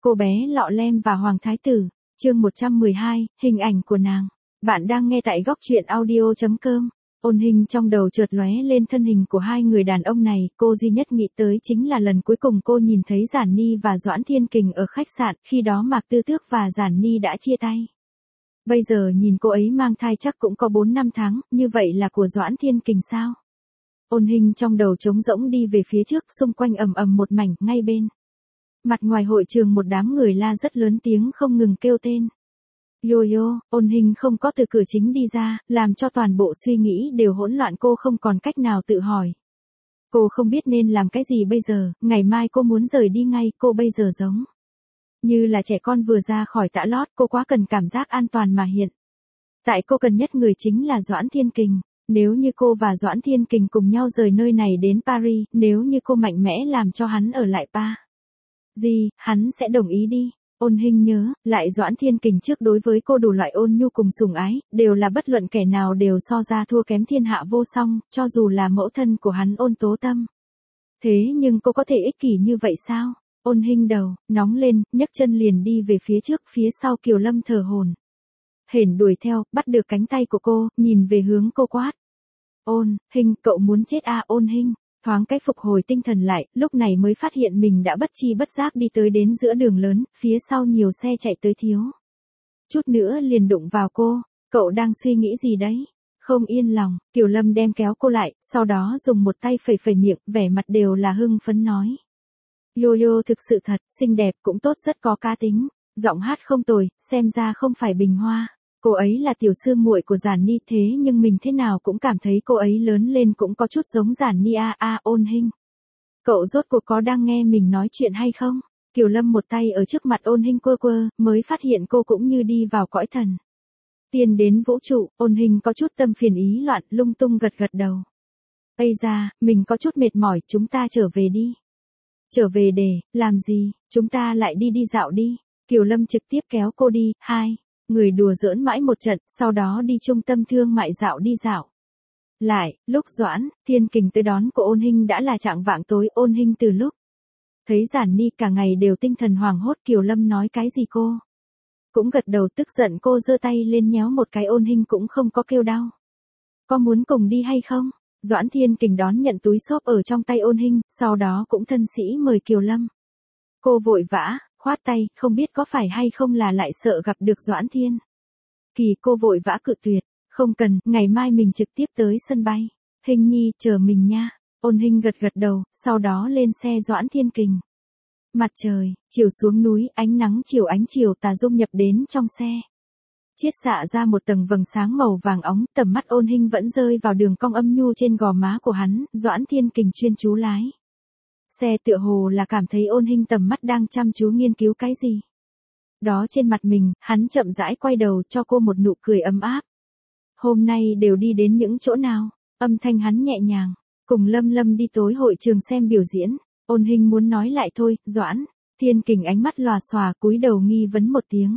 Cô bé lọ lem và Hoàng Thái Tử, chương 112, hình ảnh của nàng. Bạn đang nghe tại góc truyện audio.com. Ôn Hinh trong đầu chợt lóe lên thân hình của hai người đàn ông này, cô duy nhất nghĩ tới chính là lần cuối cùng cô nhìn thấy Giản Ni và Doãn Thiên Kình ở khách sạn, khi đó Mạc Tư Tước và Giản Ni đã chia tay. Bây giờ nhìn cô ấy mang thai chắc cũng có 4-5 tháng, như vậy là của Doãn Thiên Kình sao? Ôn Hinh trong đầu trống rỗng đi về phía trước, xung quanh ầm ầm một mảnh, ngay bên mặt ngoài hội trường một đám người la rất lớn tiếng không ngừng kêu tên. Yo, Ôn Hinh không có từ cửa chính đi ra, làm cho toàn bộ suy nghĩ đều hỗn loạn, cô không còn cách nào tự hỏi. Cô không biết nên làm cái gì bây giờ, ngày mai cô muốn rời đi ngay, cô bây giờ giống như là trẻ con vừa ra khỏi tã lót, cô quá cần cảm giác an toàn mà hiện tại cô cần nhất người chính là Doãn Thiên Kình. Nếu như cô và Doãn Thiên Kình cùng nhau rời nơi này đến Paris, nếu như cô mạnh mẽ làm cho hắn ở lại hắn sẽ đồng ý đi. Ôn Hinh nhớ lại Doãn Thiên Kình trước đối với cô đủ loại ôn nhu cùng sủng ái, đều là bất luận kẻ nào đều so ra thua kém thiên hạ vô song, cho dù là mẫu thân của hắn Ôn Tố Tâm. Thế nhưng cô có thể ích kỷ như vậy sao? Ôn Hinh đầu nóng lên, nhấc chân liền đi về phía trước, phía sau Kiều Lâm thở hổn hển đuổi theo, bắt được cánh tay của cô, nhìn về hướng cô quát. Ôn Hinh, cậu muốn chết à? Ôn Hinh thoáng cách phục hồi tinh thần lại, lúc này mới phát hiện mình đã bất chi bất giác đi tới đến giữa đường lớn, phía sau nhiều xe chạy tới thiếu chút nữa liền đụng vào cô. Cậu đang suy nghĩ gì đấy? Không yên lòng, Kiều Lâm đem kéo cô lại, sau đó dùng một tay phẩy phẩy miệng, vẻ mặt đều là hưng phấn nói. Yo thực sự thật, xinh đẹp cũng tốt, rất có cá tính, giọng hát không tồi, xem ra không phải bình hoa. Cô ấy là tiểu sư muội của Giản Ni, thế nhưng mình thế nào cũng cảm thấy cô ấy lớn lên cũng có chút giống Giản Ni Ôn Hinh. Cậu rốt cuộc có đang nghe mình nói chuyện hay không? Kiều Lâm một tay ở trước mặt Ôn Hinh quơ, mới phát hiện cô cũng như đi vào cõi thần tiên đến vũ trụ. Ôn Hinh có chút tâm phiền ý loạn, lung tung gật đầu. Ây da, mình có chút mệt mỏi, chúng ta trở về đi. Trở về để làm gì? Chúng ta lại đi dạo đi. Kiều Lâm trực tiếp kéo cô đi, hai người đùa giỡn mãi một trận, sau đó đi trung tâm thương mại dạo đi dạo. Lại, lúc Doãn Thiên Kình tới đón của Ôn Hinh đã là chạng vạng tối. Ôn Hinh từ lúc thấy Giản Ni cả ngày đều tinh thần hoảng hốt, Kiều Lâm nói cái gì cô cũng gật đầu, tức giận cô giơ tay lên nhéo một cái, Ôn Hinh cũng không có kêu đau. Có muốn cùng đi hay không? Doãn Thiên Kình đón nhận túi xốp ở trong tay Ôn Hinh, sau đó cũng thân sĩ mời Kiều Lâm. Cô vội vã khoát tay, không biết có phải hay không là lại sợ gặp được Doãn Thiên Kỳ, cô vội vã cự tuyệt. Không cần, ngày mai mình trực tiếp tới sân bay. Hinh nhi, chờ mình nha. Ôn Hinh gật đầu, sau đó lên xe Doãn Thiên Kình. Mặt trời chiều xuống núi, ánh nắng ánh chiều tà dung nhập đến trong xe, chiết xạ ra một tầng vầng sáng màu vàng óng. Tầm mắt Ôn Hinh vẫn rơi vào đường cong âm nhu trên gò má của hắn. Doãn Thiên Kình chuyên chú lái xe, tựa hồ là cảm thấy Ôn Hinh tầm mắt đang chăm chú nghiên cứu cái gì đó trên mặt mình, hắn chậm rãi quay đầu cho cô một nụ cười ấm áp. Hôm nay đều đi đến những chỗ nào? Âm thanh hắn nhẹ nhàng. Cùng Lâm đi tối hội trường xem biểu diễn. Ôn Hinh muốn nói lại thôi. Doãn Thiên Kình ánh mắt lòa xòa, cúi đầu nghi vấn một tiếng.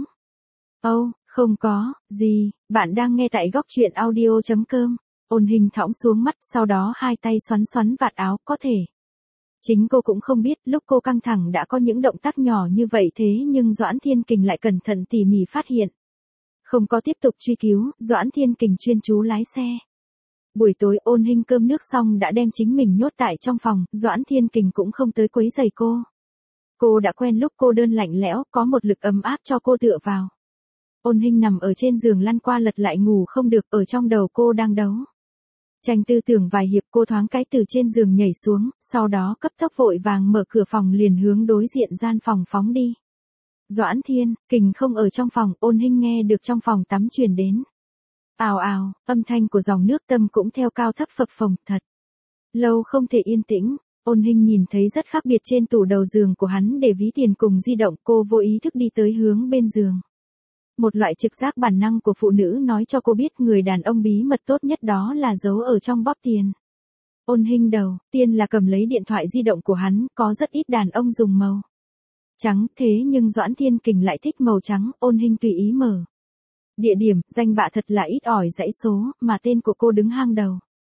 Không có gì, bạn đang nghe tại góc truyện audio.com. Ôn Hinh thõng xuống mắt, sau đó hai tay xoắn vạt áo, có thể chính cô cũng không biết, lúc cô căng thẳng đã có những động tác nhỏ như vậy, thế nhưng Doãn Thiên Kình lại cẩn thận tỉ mỉ phát hiện. Không có tiếp tục truy cứu, Doãn Thiên Kình chuyên chú lái xe. Buổi tối Ôn Hinh cơm nước xong đã đem chính mình nhốt tại trong phòng, Doãn Thiên Kình cũng không tới quấy rầy cô. Cô đã quen lúc cô đơn lạnh lẽo, có một lực ấm áp cho cô tựa vào. Ôn Hinh nằm ở trên giường lăn qua lật lại ngủ không được, ở trong đầu cô đang đấu tranh tư tưởng vài hiệp, cô thoáng cái từ trên giường nhảy xuống, sau đó cấp tốc vội vàng mở cửa phòng liền hướng đối diện gian phòng phóng đi. Doãn Thiên Kình không ở trong phòng. Ôn Hinh nghe được trong phòng tắm truyền đến ào, âm thanh của dòng nước tâm cũng theo cao thấp phập phồng, thật lâu không thể yên tĩnh. Ôn Hinh nhìn thấy rất khác biệt trên tủ đầu giường của hắn để ví tiền cùng di động, cô vô ý thức đi tới hướng bên giường. Một loại trực giác bản năng của phụ nữ nói cho cô biết người đàn ông bí mật tốt nhất đó là giấu ở trong bóp tiền. Ôn Hinh đầu tiên là cầm lấy điện thoại di động của hắn, có rất ít đàn ông dùng màu trắng, thế nhưng Doãn Thiên Kình lại thích màu trắng. Ôn Hinh tùy ý mở địa điểm, danh bạ thật là ít ỏi dãy số, mà tên của cô đứng hàng đầu.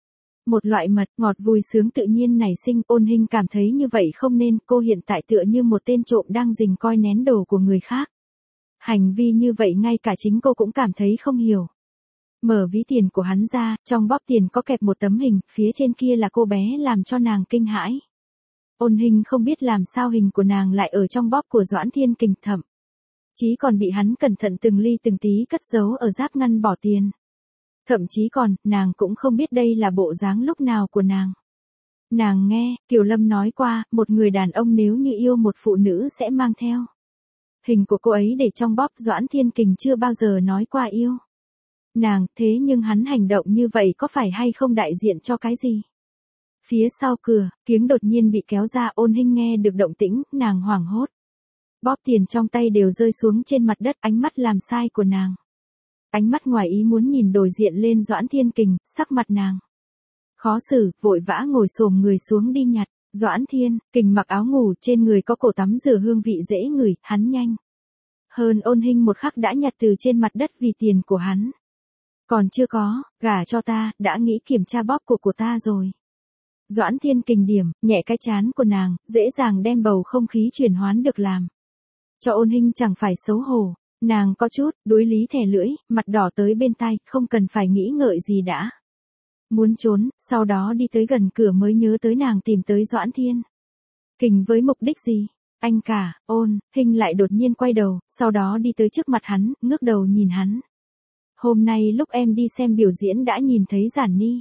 Một loại mật ngọt vui sướng tự nhiên nảy sinh. Ôn Hinh cảm thấy như vậy không nên, cô hiện tại tựa như một tên trộm đang rình coi nén đồ của người khác. Hành vi như vậy ngay cả chính cô cũng cảm thấy không hiểu. Mở ví tiền của hắn ra, trong bóp tiền có kẹp một tấm hình, phía trên kia là cô bé làm cho nàng kinh hãi. Ôn Hinh không biết làm sao hình của nàng lại ở trong bóp của Doãn Thiên Kình, thậm chí còn bị hắn cẩn thận từng ly từng tí cất giấu ở giáp ngăn bỏ tiền. Thậm chí còn, nàng cũng không biết đây là bộ dáng lúc nào của nàng. Nàng nghe, Kiều Lâm nói qua, một người đàn ông nếu như yêu một phụ nữ sẽ mang theo hình của cô ấy để trong bóp. Doãn Thiên Kình chưa bao giờ nói qua yêu nàng, thế nhưng hắn hành động như vậy có phải hay không đại diện cho cái gì? Phía sau cửa, kiếng đột nhiên bị kéo ra. Ôn Hinh nghe được động tĩnh, nàng hoảng hốt. Bóp tiền trong tay đều rơi xuống trên mặt đất, ánh mắt làm sai của nàng. Ánh mắt ngoài ý muốn nhìn đổi diện lên Doãn Thiên Kình, sắc mặt nàng khó xử, vội vã ngồi xổm người xuống đi nhặt. Doãn Thiên Kình mặc áo ngủ, trên người có cổ tắm rửa hương vị dễ ngửi, hắn nhanh hơn Ôn Hinh một khắc đã nhặt từ trên mặt đất vì tiền của hắn. Còn chưa có, gả cho ta, đã nghĩ kiểm tra bóp của ta rồi. Doãn Thiên Kình điểm, nhẹ cái trán của nàng, dễ dàng đem bầu không khí chuyển hoán được làm cho Ôn Hinh chẳng phải xấu hổ. Nàng có chút, đối lý thè lưỡi, mặt đỏ tới bên tai, không cần phải nghĩ ngợi gì đã muốn trốn, sau đó đi tới gần cửa mới nhớ tới nàng tìm tới Doãn Thiên Kình với mục đích gì. Anh cả. Ôn Hinh lại đột nhiên quay đầu, sau đó đi tới trước mặt hắn, ngước đầu nhìn hắn. Hôm nay lúc em đi xem biểu diễn đã nhìn thấy Giản Ni.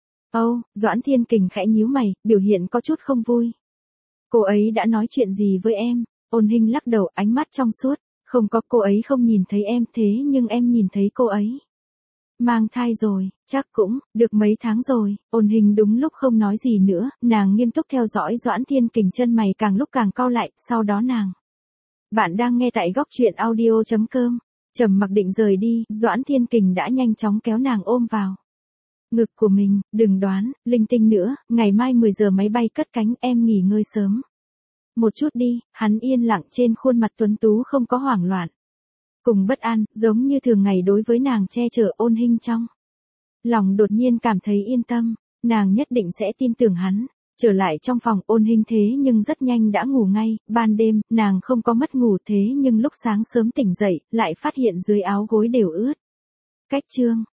Doãn Thiên Kình khẽ nhíu mày, biểu hiện có chút không vui. Cô ấy đã nói chuyện gì với em? Ôn Hinh lắc đầu, ánh mắt trong suốt. Không có, cô ấy không nhìn thấy em, thế nhưng em nhìn thấy cô ấy mang thai rồi, chắc cũng được mấy tháng rồi. Ôn Hinh đúng lúc không nói gì nữa, nàng nghiêm túc theo dõi Doãn Thiên Kình, chân mày càng lúc càng cau lại, sau đó nàng. Bạn đang nghe tại góc truyện audio.com. Trầm mặc định rời đi, Doãn Thiên Kình đã nhanh chóng kéo nàng ôm vào ngực của mình. Đừng đoán linh tinh nữa, ngày mai 10 giờ máy bay cất cánh, em nghỉ ngơi sớm một chút đi. Hắn yên lặng, trên khuôn mặt tuấn tú không có hoảng loạn cùng bất an, giống như thường ngày đối với nàng che chở. Ôn Hinh trong lòng đột nhiên cảm thấy yên tâm, nàng nhất định sẽ tin tưởng hắn. Trở lại trong phòng, Ôn Hinh thế nhưng rất nhanh đã ngủ ngay. Ban đêm, nàng không có mất ngủ, thế nhưng lúc sáng sớm tỉnh dậy, lại phát hiện dưới áo gối đều ướt. Cách chương